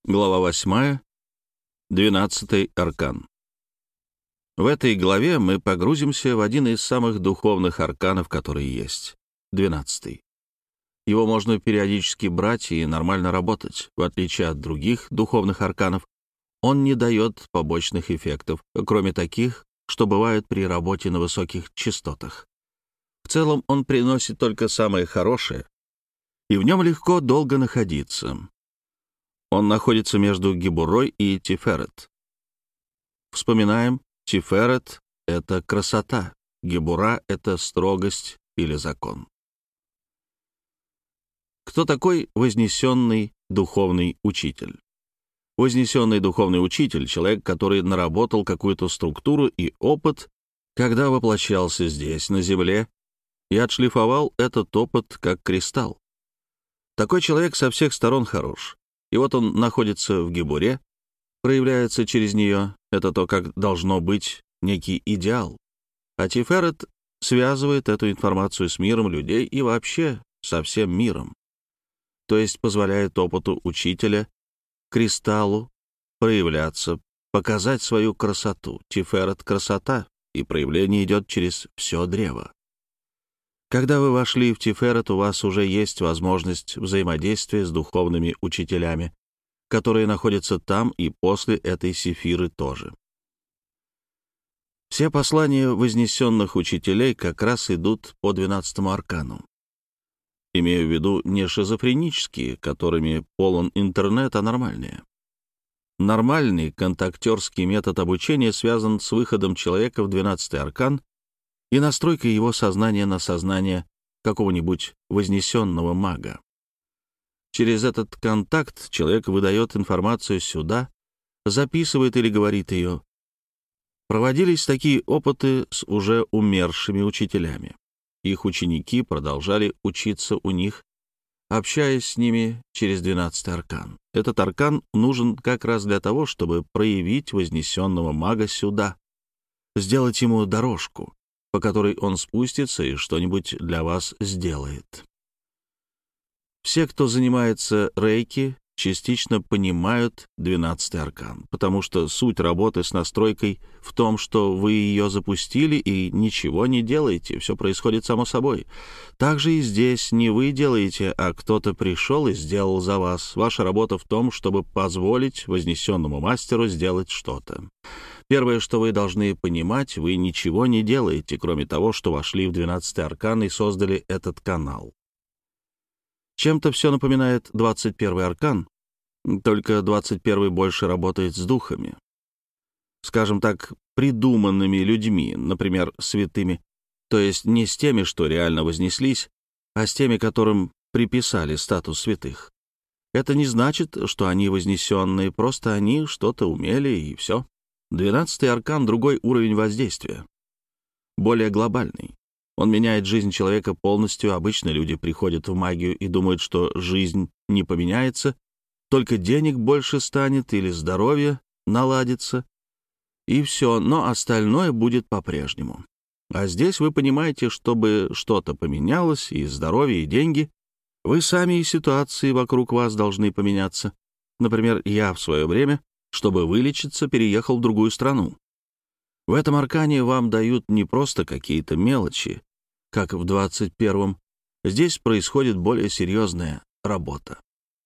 Глава 8. 12-й аркан. В этой главе мы погрузимся в один из самых духовных арканов, которые есть — 12-й. Его можно периодически брать и нормально работать. В отличие от других духовных арканов, он не дает побочных эффектов, кроме таких, что бывают при работе на высоких частотах. В целом он приносит только самое хорошее, и в нем легко долго находиться. Он находится между Гебурой и Тиферет. Вспоминаем, Тиферет — это красота, Гебура — это строгость или закон. Кто такой вознесенный духовный учитель? Вознесенный духовный учитель — человек, который наработал какую-то структуру и опыт, когда воплощался здесь, на земле, и отшлифовал этот опыт как кристалл. Такой человек со всех сторон хорош. И вот он находится в Гебуре, проявляется через нее. Это то, как должно быть, некий идеал. А Тиферет связывает эту информацию с миром людей и вообще со всем миром. То есть позволяет опыту учителя, кристаллу, проявляться, показать свою красоту. Тиферет — красота, и проявление идет через все древо. Когда вы вошли в Тиферет, у вас уже есть возможность взаимодействия с духовными учителями, которые находятся там и после этой сефиры тоже. Все послания вознесенных учителей как раз идут по 12-му аркану. Имею в виду не шизофренические, которыми полон интернет, а нормальные. Нормальный контактерский метод обучения связан с выходом человека в 12-й аркан и настройкой его сознания на сознание какого-нибудь вознесенного мага. Через этот контакт человек выдает информацию сюда, записывает или говорит ее. Проводились такие опыты с уже умершими учителями. Их ученики продолжали учиться у них, общаясь с ними через 12-й аркан. Этот аркан нужен как раз для того, чтобы проявить вознесенного мага сюда, сделать ему дорожку, по которой он спустится и что-нибудь для вас сделает. Все, кто занимается рейки, частично понимают 12-й аркан, потому что суть работы с настройкой в том, что вы ее запустили и ничего не делаете, все происходит само собой. Также и здесь не вы делаете, а кто-то пришел и сделал за вас. Ваша работа в том, чтобы позволить вознесенному мастеру сделать что-то. Первое, что вы должны понимать, вы ничего не делаете, кроме того, что вошли в 12-й аркан и создали этот канал. Чем-то все напоминает 21-й аркан, только 21-й больше работает с духами. Скажем так, придуманными людьми, например, святыми, то есть не с теми, что реально вознеслись, а с теми, которым приписали статус святых. Это не значит, что они вознесенные, просто они что-то умели и все. 12-й аркан — другой уровень воздействия, более глобальный. Он меняет жизнь человека полностью. Обычно люди приходят в магию и думают, что жизнь не поменяется, только денег больше станет или здоровье наладится, и все, но остальное будет по-прежнему. А здесь вы понимаете, чтобы что-то поменялось, и здоровье, и деньги, вы сами и ситуации вокруг вас должны поменяться. Например, я в свое время, чтобы вылечиться, переехал в другую страну. В этом аркане вам дают не просто какие-то мелочи, как в 21-м. Здесь происходит более серьезная работа.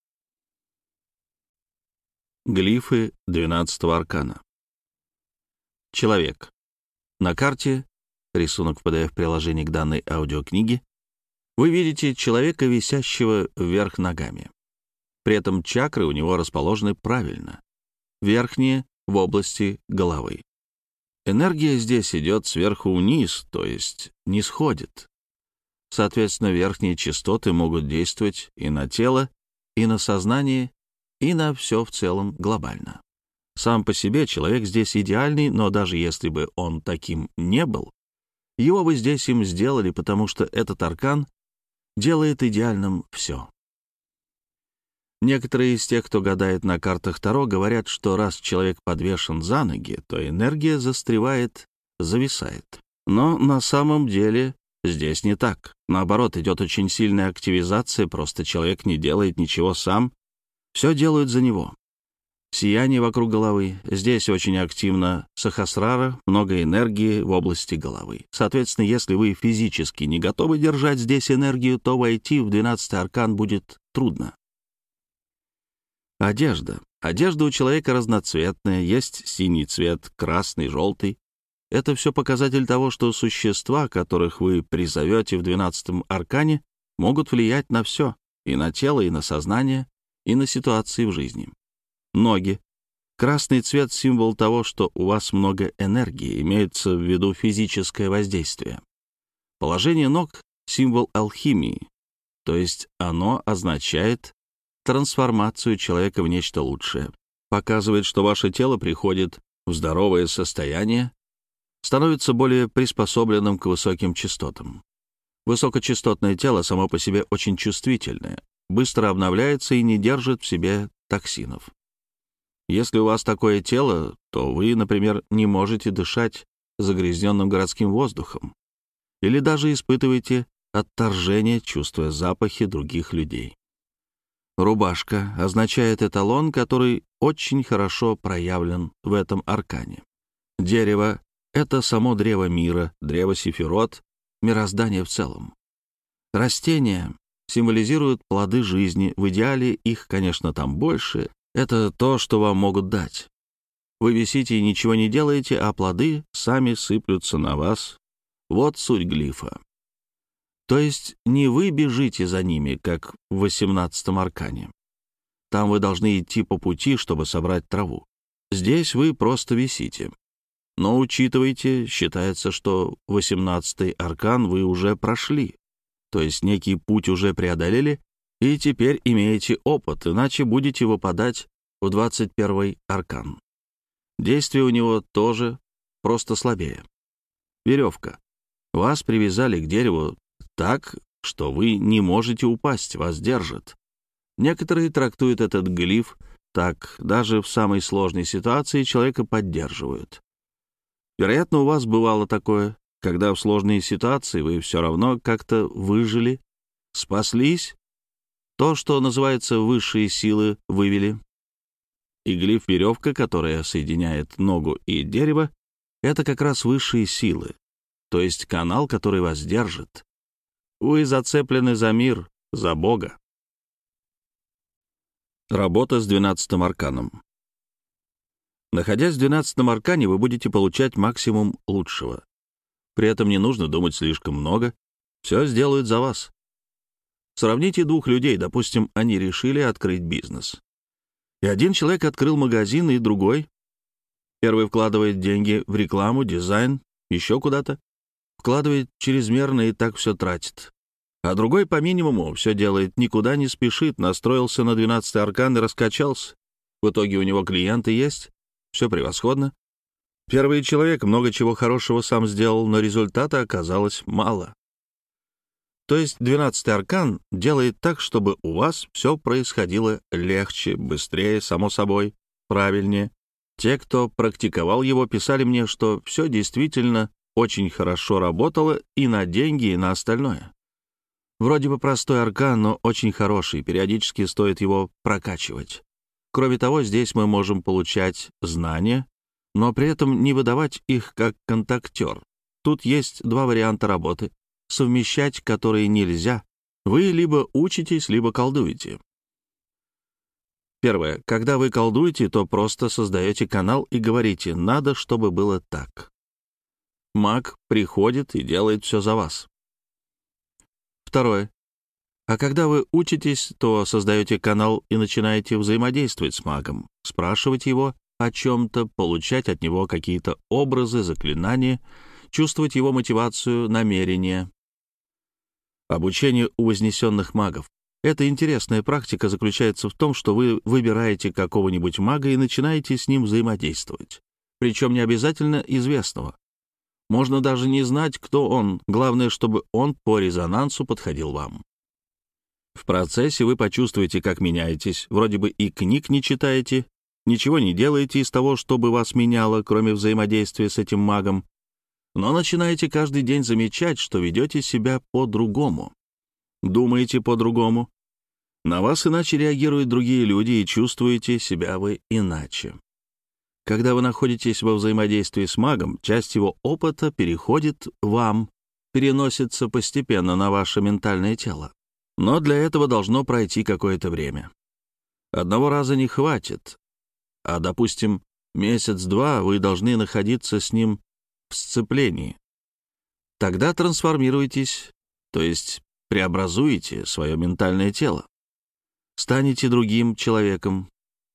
Глифы 12-го аркана. Человек. На карте, рисунок в PDF-приложении к данной аудиокниге, вы видите человека, висящего вверх ногами. При этом чакры у него расположены правильно. Верхние — в области головы. Энергия здесь идет сверху вниз, то есть не сходит. Соответственно, верхние частоты могут действовать и на тело, и на сознание, и на все в целом глобально. Сам по себе человек здесь идеальный, но даже если бы он таким не был, его бы здесь им сделали, потому что этот аркан делает идеальным все. Некоторые из тех, кто гадает на картах Таро, говорят, что раз человек подвешен за ноги, то энергия застревает, зависает. Но на самом деле здесь не так. Наоборот, идет очень сильная активизация, просто человек не делает ничего сам, все делают за него. Сияние вокруг головы. Здесь очень активно сахасрара, много энергии в области головы. Соответственно, если вы физически не готовы держать здесь энергию, то войти в 12-й аркан будет трудно. Одежда. Одежда у человека разноцветная, есть синий цвет, красный, желтый. Это все показатель того, что существа, которых вы призовете в 12-м аркане, могут влиять на все, и на тело, и на сознание, и на ситуации в жизни. Ноги. Красный цвет — символ того, что у вас много энергии, имеется в виду физическое воздействие. Положение ног — символ алхимии, то есть оно означает трансформацию человека в нечто лучшее, показывает, что ваше тело приходит в здоровое состояние, становится более приспособленным к высоким частотам. Высокочастотное тело само по себе очень чувствительное, быстро обновляется и не держит в себе токсинов. Если у вас такое тело, то вы, например, не можете дышать загрязненным городским воздухом или даже испытываете отторжение, чувствуя запахи других людей. Рубашка означает эталон, который очень хорошо проявлен в этом аркане. Дерево — это само древо мира, древо Сефирот, мироздание в целом. Растения символизируют плоды жизни, в идеале их, конечно, там больше. Это то, что вам могут дать. Вы висите и ничего не делаете, а плоды сами сыплются на вас. Вот суть глифа. То есть не вы бежите за ними, как в 18-м аркане. Там вы должны идти по пути, чтобы собрать траву. Здесь вы просто висите. Но учитывайте, считается, что 18-й аркан вы уже прошли. То есть некий путь уже преодолели, и теперь имеете опыт, иначе будете выпадать в 21-й аркан. Действие у него тоже просто слабее. Веревка. Вас привязали к дереву так, что вы не можете упасть, вас держит. Некоторые трактуют этот глиф так, даже в самой сложной ситуации человека поддерживают. Вероятно, у вас бывало такое, когда в сложной ситуации вы все равно как-то выжили, спаслись, то, что называется высшие силы, вывели. И глиф веревка, которая соединяет ногу и дерево, это как раз высшие силы, то есть канал, который вас держит. Вы зацеплены за мир, за Бога. Работа с 12-м арканом. Находясь в 12-м аркане, вы будете получать максимум лучшего. При этом не нужно думать слишком много, все сделают за вас. Сравните двух людей, допустим, они решили открыть бизнес. И один человек открыл магазин, и другой. Первый вкладывает деньги в рекламу, дизайн, еще куда-то. Вкладывает чрезмерно и так все тратит. А другой по минимуму все делает, никуда не спешит, настроился на 12-й аркан и раскачался. В итоге у него клиенты есть, все превосходно. Первый человек много чего хорошего сам сделал, но результата оказалось мало. То есть 12-й аркан делает так, чтобы у вас все происходило легче, быстрее, само собой, правильнее. Те, кто практиковал его, писали мне, что все действительно очень хорошо работало и на деньги, и на остальное. Вроде бы простой аркан, но очень хороший, периодически стоит его прокачивать. Кроме того, здесь мы можем получать знания, но при этом не выдавать их как контактер. Тут есть два варианта работы, совмещать которые нельзя. Вы либо учитесь, либо колдуете. Первое. Когда вы колдуете, то просто создаете канал и говорите «надо, чтобы было так». Маг приходит и делает все за вас. Второе. А когда вы учитесь, то создаете канал и начинаете взаимодействовать с магом, спрашивать его о чем-то, получать от него какие-то образы, заклинания, чувствовать его мотивацию, намерения. Обучение у вознесенных магов. Эта интересная практика заключается в том, что вы выбираете какого-нибудь мага и начинаете с ним взаимодействовать. Причем не обязательно известного. Можно даже не знать, кто он. Главное, чтобы он по резонансу подходил вам. В процессе вы почувствуете, как меняетесь. Вроде бы и книг не читаете, ничего не делаете из того, чтобы вас меняло, кроме взаимодействия с этим магом. Но начинаете каждый день замечать, что ведете себя по-другому. Думаете по-другому. На вас иначе реагируют другие люди, и чувствуете себя вы иначе. Когда вы находитесь во взаимодействии с магом, часть его опыта переходит вам, переносится постепенно на ваше ментальное тело. Но для этого должно пройти какое-то время. Одного раза не хватит, а, допустим, месяц-два вы должны находиться с ним в сцеплении. Тогда трансформируетесь, то есть преобразуете свое ментальное тело, станете другим человеком.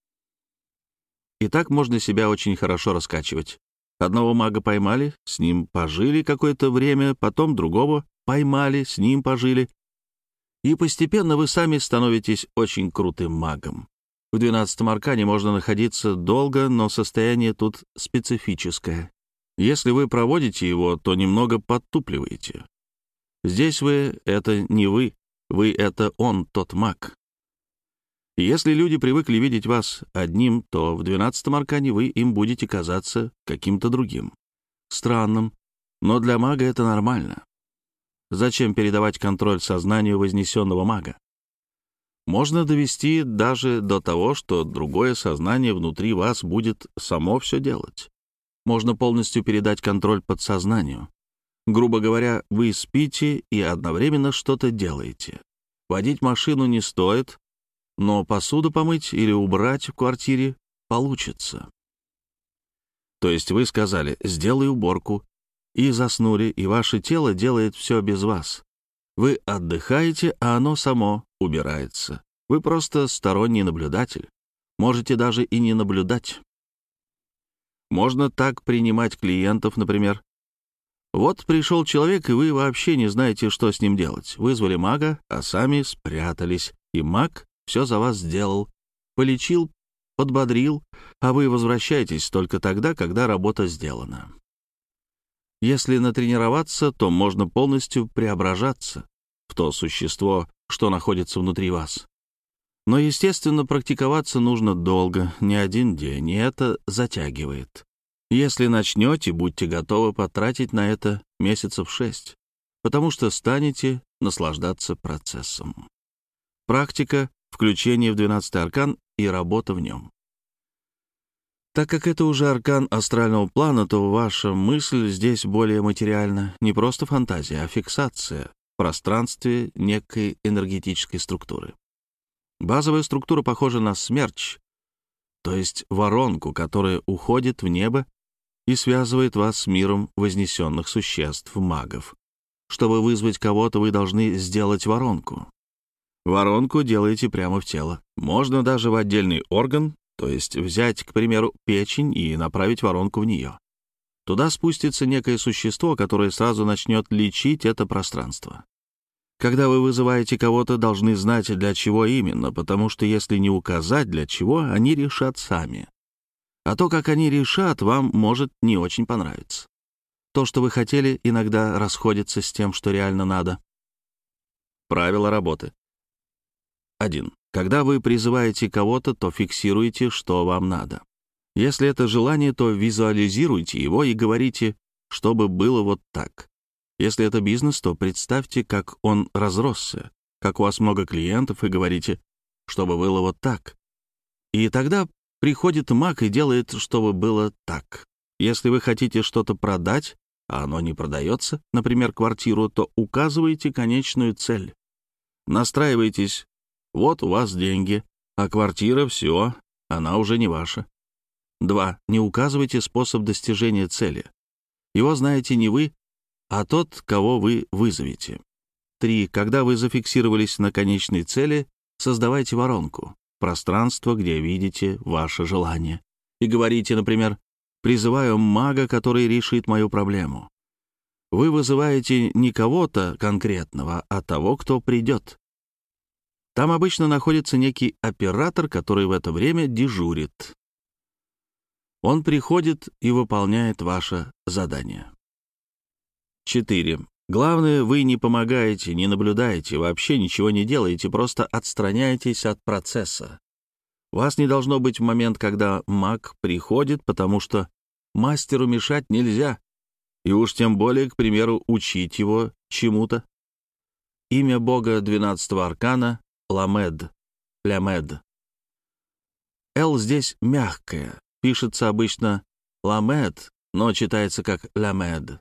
И так можно себя очень хорошо раскачивать. Одного мага поймали, с ним пожили какое-то время, потом другого поймали, с ним пожили. И постепенно вы сами становитесь очень крутым магом. В 12-м аркане можно находиться долго, но состояние тут специфическое. Если вы проводите его, то немного подтупливаете. Здесь вы — это не вы, вы — это он, тот маг. И если люди привыкли видеть вас одним, то в 12-м аркане вы им будете казаться каким-то другим. Странным, но для мага это нормально. Зачем передавать контроль сознанию вознесенного мага? Можно довести даже до того, что другое сознание внутри вас будет само все делать. Можно полностью передать контроль подсознанию. Грубо говоря, вы спите и одновременно что-то делаете. Водить машину не стоит, но посуду помыть или убрать в квартире получится. То есть вы сказали «сделай уборку», и заснули, и ваше тело делает все без вас. Вы отдыхаете, а оно само убирается. Вы просто сторонний наблюдатель. Можете даже и не наблюдать. Можно так принимать клиентов, например. Вот пришел человек, и вы вообще не знаете, что с ним делать. Вызвали мага, а сами спрятались, и маг все за вас сделал. Полечил, подбодрил, а вы возвращаетесь только тогда, когда работа сделана. Если натренироваться, то можно полностью преображаться в то существо, что находится внутри вас. Но, естественно, практиковаться нужно долго, не один день, и это затягивает. Если начнете, будьте готовы потратить на это месяцев 6, потому что станете наслаждаться процессом. Практика, включение в 12-й аркан и работа в нем. Так как это уже аркан астрального плана, то ваша мысль здесь более материальна, не просто фантазия, а фиксация в пространстве некой энергетической структуры. Базовая структура похожа на смерч, то есть воронку, которая уходит в небо и связывает вас с миром вознесенных существ, магов. Чтобы вызвать кого-то, вы должны сделать воронку. Воронку делаете прямо в тело. Можно даже в отдельный орган, то есть взять, к примеру, печень и направить воронку в нее. Туда спустится некое существо, которое сразу начнет лечить это пространство. Когда вы вызываете кого-то, должны знать, для чего именно, потому что если не указать, для чего, они решат сами. А то, как они решат, вам может не очень понравиться. То, что вы хотели, иногда расходится с тем, что реально надо. Правила работы. 1. Когда вы призываете кого-то, то фиксируйте, что вам надо. Если это желание, то визуализируйте его и говорите, чтобы было вот так. Если это бизнес, то представьте, как он разросся, как у вас много клиентов, и говорите, чтобы было вот так. И тогда приходит маг и делает, чтобы было так. Если вы хотите что-то продать, а оно не продается, например, квартиру, то указывайте конечную цель. Настраивайтесь. Вот у вас деньги, а квартира — все, она уже не ваша. 2. Не указывайте способ достижения цели. Его знаете не вы, а тот, кого вы вызовете. 3. Когда вы зафиксировались на конечной цели, создавайте воронку, пространство, где видите ваше желание. И говорите, например, «Призываю мага, который решит мою проблему». Вы вызываете не кого-то конкретного, а того, кто придет. Там обычно находится некий оператор, который в это время дежурит. Он приходит и выполняет ваше задание. 4. Главное, вы не помогаете, не наблюдаете, вообще ничего не делаете, просто отстраняетесь от процесса. Вас не должно быть в момент, когда маг приходит, потому что мастеру мешать нельзя, и уж тем более, к примеру, учить его чему-то. Имя бога 12-го аркана — Ламед, лямед. «Л» здесь мягкое, пишется обычно ламед, но читается как лямед.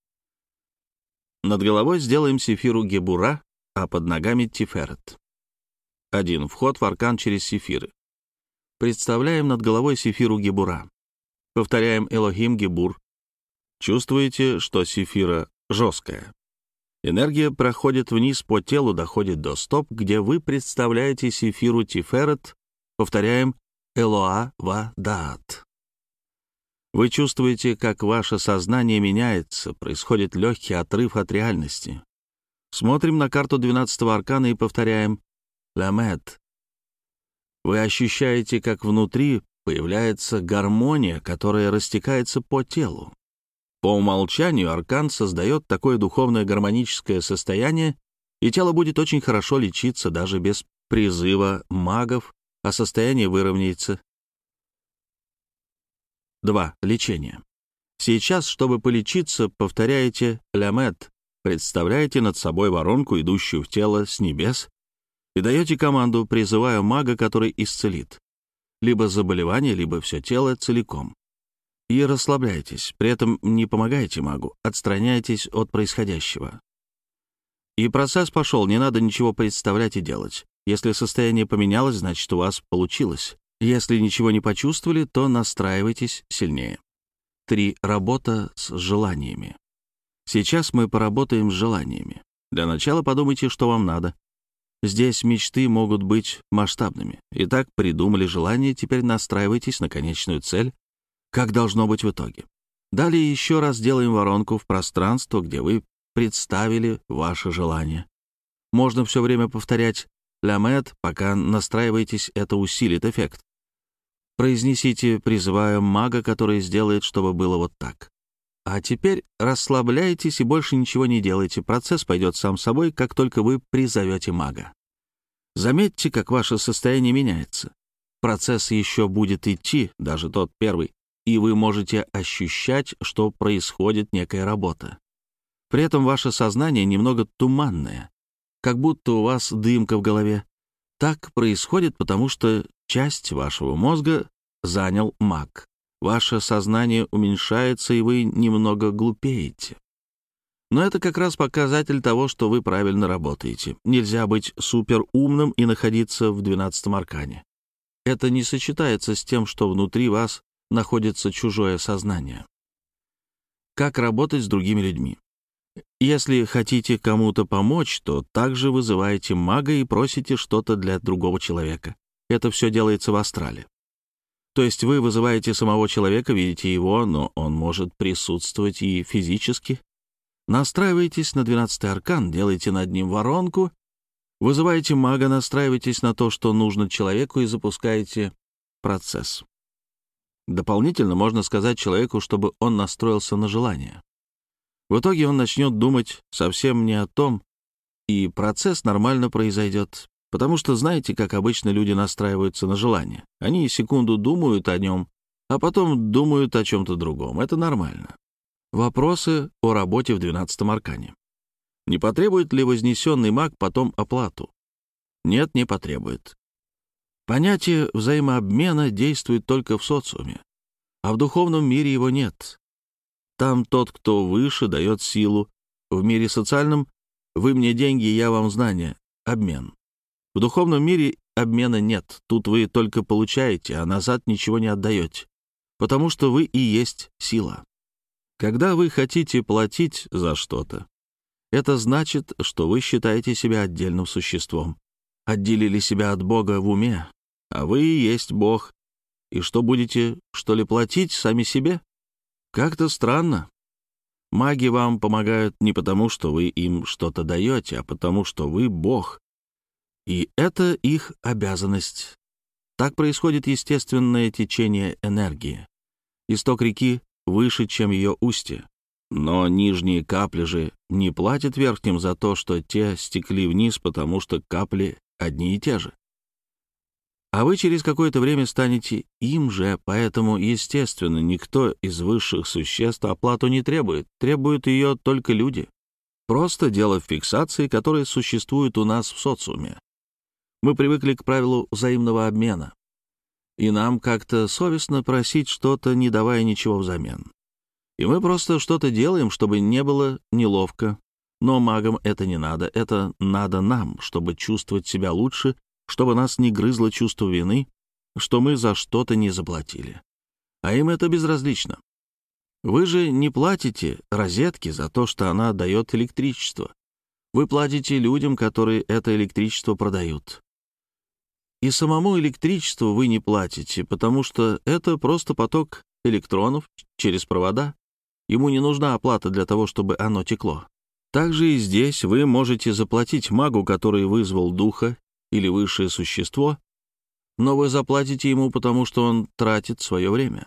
Над головой сделаем сефиру Гебура, а под ногами Тиферет. 1. Вход в аркан через сефиры. Представляем над головой сефиру Гебура. Повторяем Элохим Гебур. Чувствуете, что сефира жесткая. Энергия проходит вниз по телу, доходит до стоп, где вы представляете сефиру Тиферет. Повторяем Элоа Ва Даат. Вы чувствуете, как ваше сознание меняется, происходит легкий отрыв от реальности. Смотрим на карту 12-го аркана и повторяем «Ламед». Вы ощущаете, как внутри появляется гармония, которая растекается по телу. По умолчанию аркан создает такое духовное гармоническое состояние, и тело будет очень хорошо лечиться даже без призыва магов, а состояние выровняется. 2. Лечение. Сейчас, чтобы полечиться, повторяете «Лямед», представляете над собой воронку, идущую в тело с небес, и даете команду, призывая мага, который исцелит. Либо заболевание, либо все тело целиком. И расслабляйтесь, при этом не помогайте магу, отстраняйтесь от происходящего. И процесс пошел, не надо ничего представлять и делать. Если состояние поменялось, значит, у вас получилось. Если ничего не почувствовали, то настраивайтесь сильнее. 3. Работа с желаниями. Сейчас мы поработаем с желаниями. Для начала подумайте, что вам надо. Здесь мечты могут быть масштабными. Итак, придумали желание, теперь настраивайтесь на конечную цель, как должно быть в итоге. Далее еще раз делаем воронку в пространство, где вы представили ваше желание. Можно все время повторять «Лямед», пока настраиваетесь, это усилит эффект. Произнесите, призывая мага, который сделает, чтобы было вот так. А теперь расслабляйтесь и больше ничего не делайте. Процесс пойдет сам собой, как только вы призовете мага. Заметьте, как ваше состояние меняется. Процесс еще будет идти, даже тот первый, и вы можете ощущать, что происходит некая работа. При этом ваше сознание немного туманное, как будто у вас дымка в голове. Так происходит, потому что часть вашего мозга занял маг. Ваше сознание уменьшается, и вы немного глупеете. Но это как раз показатель того, что вы правильно работаете. Нельзя быть суперумным и находиться в 12-м аркане. Это не сочетается с тем, что внутри вас находится чужое сознание. Как работать с другими людьми? Если хотите кому-то помочь, то также вызываете мага и просите что-то для другого человека. Это все делается в астрале. То есть вы вызываете самого человека, видите его, но он может присутствовать и физически. Настраиваетесь на 12-й аркан, делаете над ним воронку, вызываете мага, настраиваетесь на то, что нужно человеку, и запускаете процесс. Дополнительно можно сказать человеку, чтобы он настроился на желание. В итоге он начнет думать совсем не о том, и процесс нормально произойдет, потому что знаете, как обычно люди настраиваются на желание. Они секунду думают о нем, а потом думают о чем-то другом. Это нормально. Вопросы о работе в 12-м аркане. Не потребует ли вознесенный маг потом оплату? Нет, не потребует. Понятие взаимообмена действует только в социуме, а в духовном мире его нет. Там тот, кто выше, дает силу. В мире социальном «вы мне деньги, я вам знания» — обмен. В духовном мире обмена нет. Тут вы только получаете, а назад ничего не отдаете, потому что вы и есть сила. Когда вы хотите платить за что-то, это значит, что вы считаете себя отдельным существом, отделили себя от Бога в уме, а вы и есть Бог. И что, будете, что ли, платить сами себе? Как-то странно. Маги вам помогают не потому, что вы им что-то даете, а потому, что вы Бог. И это их обязанность. Так происходит естественное течение энергии. Исток реки выше, чем ее устье. Но нижние капли же не платят верхним за то, что те стекли вниз, потому что капли одни и те же. А вы через какое-то время станете им же, поэтому, естественно, никто из высших существ оплату не требует. Требуют ее только люди. Просто дело в фиксации, которая существует у нас в социуме. Мы привыкли к правилу взаимного обмена, и нам как-то совестно просить что-то, не давая ничего взамен. И мы просто что-то делаем, чтобы не было неловко. Но магам это не надо, это надо нам, чтобы чувствовать себя лучше, чтобы нас не грызло чувство вины, что мы за что-то не заплатили. А им это безразлично. Вы же не платите розетке за то, что она дает электричество. Вы платите людям, которые это электричество продают. И самому электричеству вы не платите, потому что это просто поток электронов через провода. Ему не нужна оплата для того, чтобы оно текло. Также и здесь вы можете заплатить магу, который вызвал духа или высшее существо, но вы заплатите ему, потому что он тратит свое время.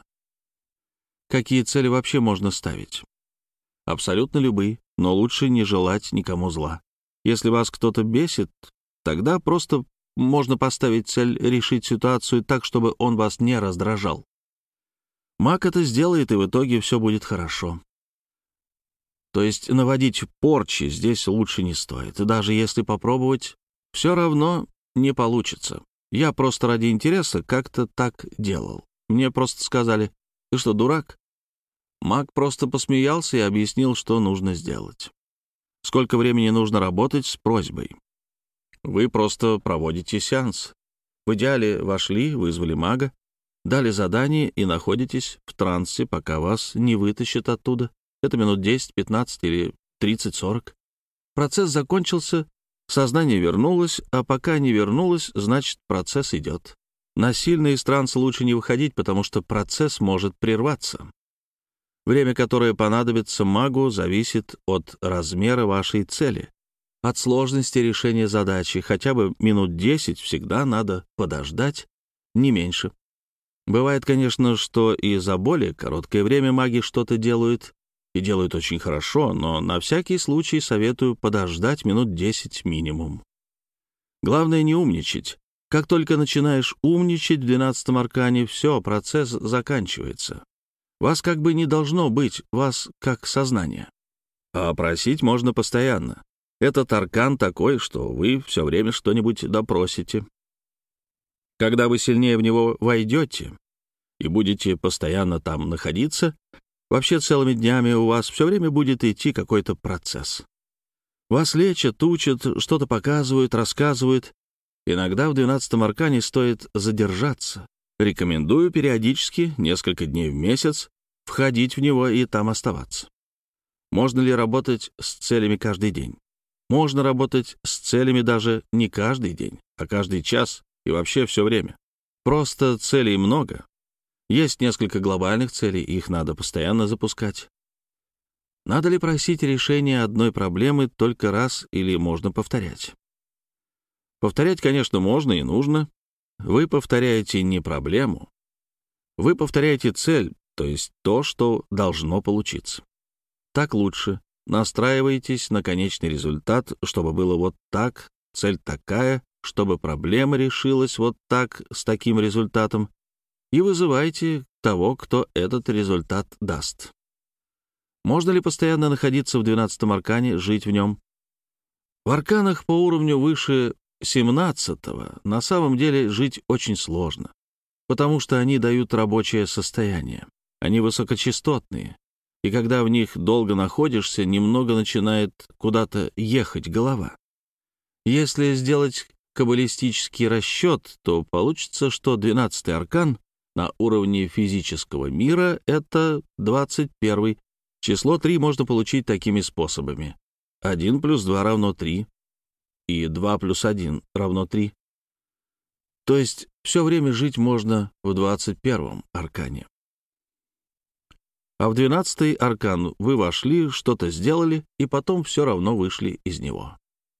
Какие цели вообще можно ставить? Абсолютно любые, но лучше не желать никому зла. Если вас кто-то бесит, тогда просто можно поставить цель решить ситуацию так, чтобы он вас не раздражал. Маг это сделает, и в итоге все будет хорошо. То есть наводить порчи здесь лучше не стоит. И даже если попробовать, все равно не получится. Я просто ради интереса как-то так делал. Мне просто сказали: «Ты что, дурак?» Маг просто посмеялся и объяснил, что нужно сделать. Сколько времени нужно работать с просьбой? Вы просто проводите сеанс. В идеале вошли, вызвали мага, дали задание и находитесь в трансе, пока вас не вытащат оттуда. Это минут 10, 15 или 30, 40. Процесс закончился, сознание вернулось, а пока не вернулось, значит, процесс идет. Насильно из транса лучше не выходить, потому что процесс может прерваться. Время, которое понадобится магу, зависит от размера вашей цели, от сложности решения задачи. Хотя бы минут 10 всегда надо подождать, не меньше. Бывает, конечно, что и за более короткое время маги что-то делают, и делают очень хорошо, но на всякий случай советую подождать минут 10 минимум. Главное не умничать. Как только начинаешь умничать в 12-м аркане, все, процесс заканчивается. Вас как бы не должно быть, вас как сознание. А просить можно постоянно. Этот аркан такой, что вы все время что-нибудь допросите. Когда вы сильнее в него войдете и будете постоянно там находиться, вообще целыми днями у вас все время будет идти какой-то процесс. Вас лечат, учат, что-то показывают, рассказывают. Иногда в 12-м аркане стоит задержаться. Рекомендую периодически, несколько дней в месяц, входить в него и там оставаться. Можно ли работать с целями каждый день? Можно работать с целями даже не каждый день, а каждый час и вообще все время. Просто целей много. Есть несколько глобальных целей, их надо постоянно запускать. Надо ли просить решения одной проблемы только раз или можно повторять? Повторять, конечно, можно и нужно. Вы повторяете не проблему. Вы повторяете цель, то есть то, что должно получиться. Так лучше. Настраивайтесь на конечный результат, чтобы было вот так, цель такая, чтобы проблема решилась вот так, с таким результатом, и вызывайте того, кто этот результат даст. Можно ли постоянно находиться в 12-м аркане, жить в нем? В арканах по уровню выше 17-го на самом деле жить очень сложно, потому что они дают рабочее состояние. Они высокочастотные, и когда в них долго находишься, немного начинает куда-то ехать голова. Если сделать каббалистический расчет, то получится, что 12-й аркан на уровне физического мира — это 21-й. Число 3 можно получить такими способами. 1 плюс 2 равно 3, и 2 плюс 1 равно 3. То есть все время жить можно в 21-м аркане. А в 12-й аркан вы вошли, что-то сделали, и потом все равно вышли из него.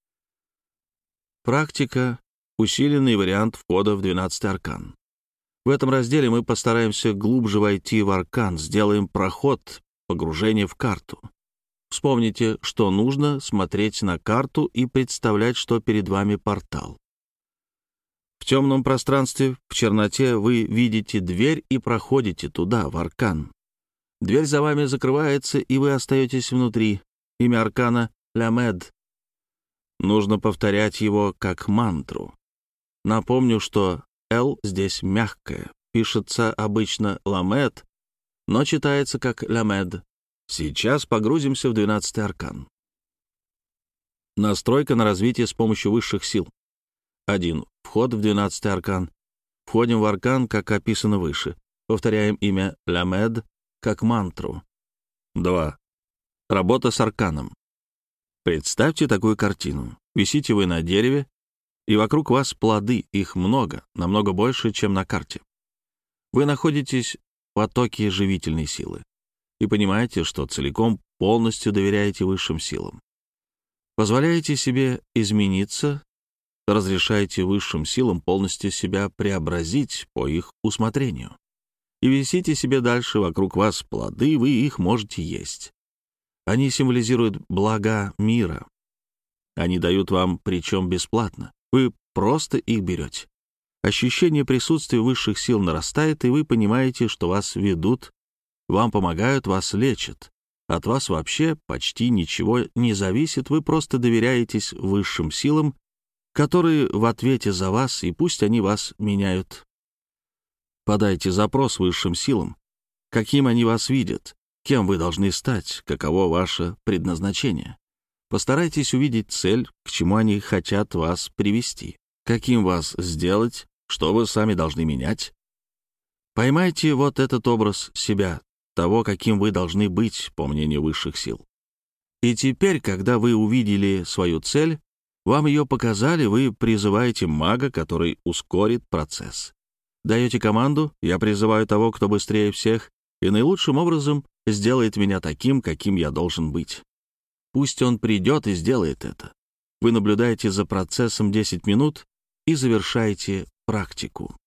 Практика — усиленный вариант входа в 12-й аркан. В этом разделе мы постараемся глубже войти в аркан, сделаем проход, погружение в карту. Вспомните, что нужно смотреть на карту и представлять, что перед вами портал. В темном пространстве, в черноте вы видите дверь и проходите туда, в аркан. Дверь за вами закрывается, и вы остаетесь внутри. Имя аркана — Ламед. Нужно повторять его как мантру. Напомню, что «л» здесь мягкое, пишется обычно «ламед», но читается как «лямед». Сейчас погрузимся в 12-й аркан. Настройка на развитие с помощью высших сил. 1. Вход в 12-й аркан. Входим в аркан, как описано выше. Повторяем имя «лямед» как мантру. 2. Работа с арканом. Представьте такую картину. Висите вы на дереве, и вокруг вас плоды, их много, намного больше, чем на карте. Вы находитесь в потоке живительной силы и понимаете, что целиком полностью доверяете высшим силам. Позволяете себе измениться, разрешаете высшим силам полностью себя преобразить по их усмотрению. И висите себе дальше, вокруг вас плоды, вы их можете есть. Они символизируют блага мира. Они дают вам, причем бесплатно. Вы просто их берете. Ощущение присутствия высших сил нарастает, и вы понимаете, что вас ведут, вам помогают, вас лечат. От вас вообще почти ничего не зависит, вы просто доверяетесь высшим силам, которые в ответе за вас, и пусть они вас меняют. Подайте запрос высшим силам, каким они вас видят, кем вы должны стать, каково ваше предназначение. Постарайтесь увидеть цель, к чему они хотят вас привести, каким вас сделать, что вы сами должны менять. Поймайте вот этот образ себя, того, каким вы должны быть, по мнению высших сил. И теперь, когда вы увидели свою цель, вам ее показали, вы призываете мага, который ускорит процесс. Даете команду, я призываю того, кто быстрее всех, и наилучшим образом сделает меня таким, каким я должен быть. Пусть он придет и сделает это. Вы наблюдаете за процессом 10 минут и завершаете практику.